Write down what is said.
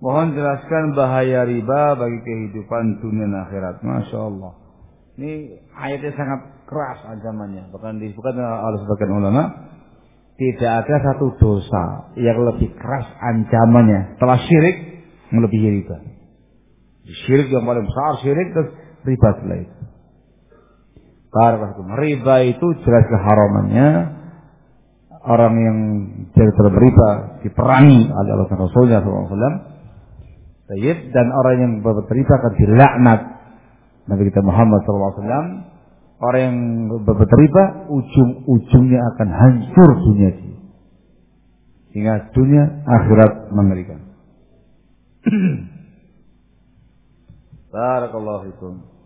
Mohon jelaskan bahaya riba bagi kehidupan dunia dan akhirat. Masya Allah. Ini ayatnya sangat keras ancamannya. Bahkan disebutkan oleh sebagian ulama, tidak ada satu dosa yang lebih keras ancamannya setelah syirik melebihi riba. Syirik yang paling besar syirik, terus riba setelah itu. Riba itu jelas keharamannya. Orang yang dari dalam riba diperangi oleh Allah dan Rasulnya SAW. Dan orang yang berbuat riba akan dilaknat Nabi kita Muhammad SAW. Orang yang berbuat riba ujung-ujungnya akan hancur dunia ini. Sehingga dunia akhirat mengerikan. Barakallahu fikum.